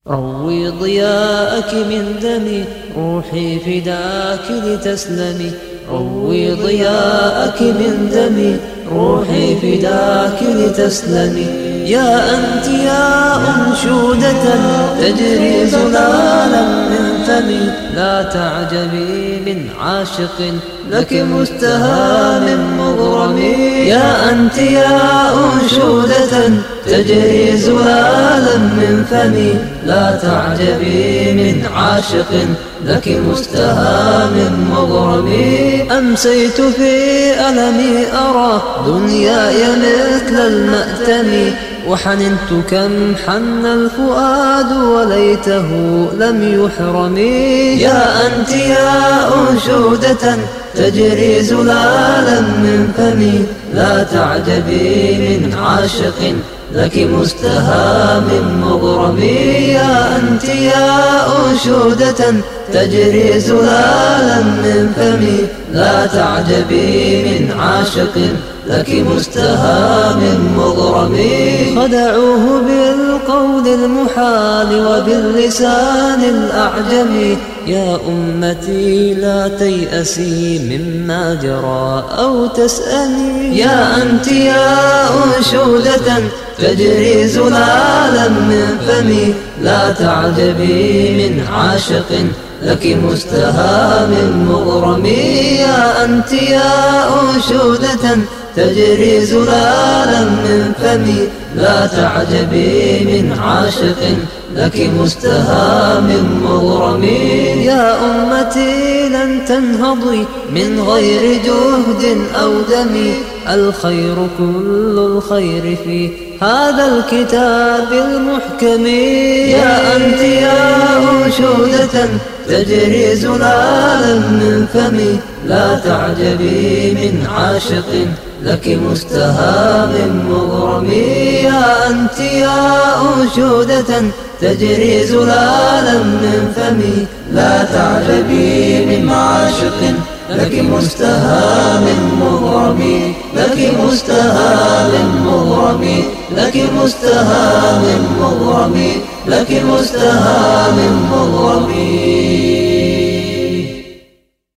روي ضياءك من دمي، روحي فداك لتسلمي. روي ضياءك من دمي، روحي فداك لتسلمي. يا أنت يا أنشودة تجري زلالا من فمي، لا تعجبي من عاشق لك مستهام مغرم. يا أنت يا أنشودة تجري زلالا من فمي، لا تعجبي من عاشق لك مستهام مغرم. أمسيت في ألمي أرى دنياي مثل المأتم، وحننت كم حن الفؤاد وليته لم يحرم. يا أنت يا أنشودة تجري زلالا من فمي، لا تعجبي من عاشق لك مستهام مغرم. يا أنت يا أنشودة تجري زلالا من فمي، لا تعجبي من عاشق لك مستهام مغرم. خدعوه بالقول المحال وباللسان الأعجمي. يا أمتي لا تيأسي مما جرى أو تسألي. يا أنت يا أنشودة تجري زلالا من فمي، لا تعجبي من عاشق لك مستهام مغرم. يا أنت يا أنشودة تجري زلالا من فمي، لا تعجبي من عاشق لك مستهام مغرم. يا أمتي لن تنهضي من غير جهد أو دم، الخير كل الخير في هذا الكتاب المحكم. يا أنت يا أنشودة تجري زلالا من فمي، لا تعجبي من عاشق لك مستهام مغرم. يا أنت يا أنشودة تجري زلالا من فمي، لا تعجبي من عاشق لك مستهام مغرم. لك مستهام مغرم، لك مستهام مغرم، لك مستهام مغرم.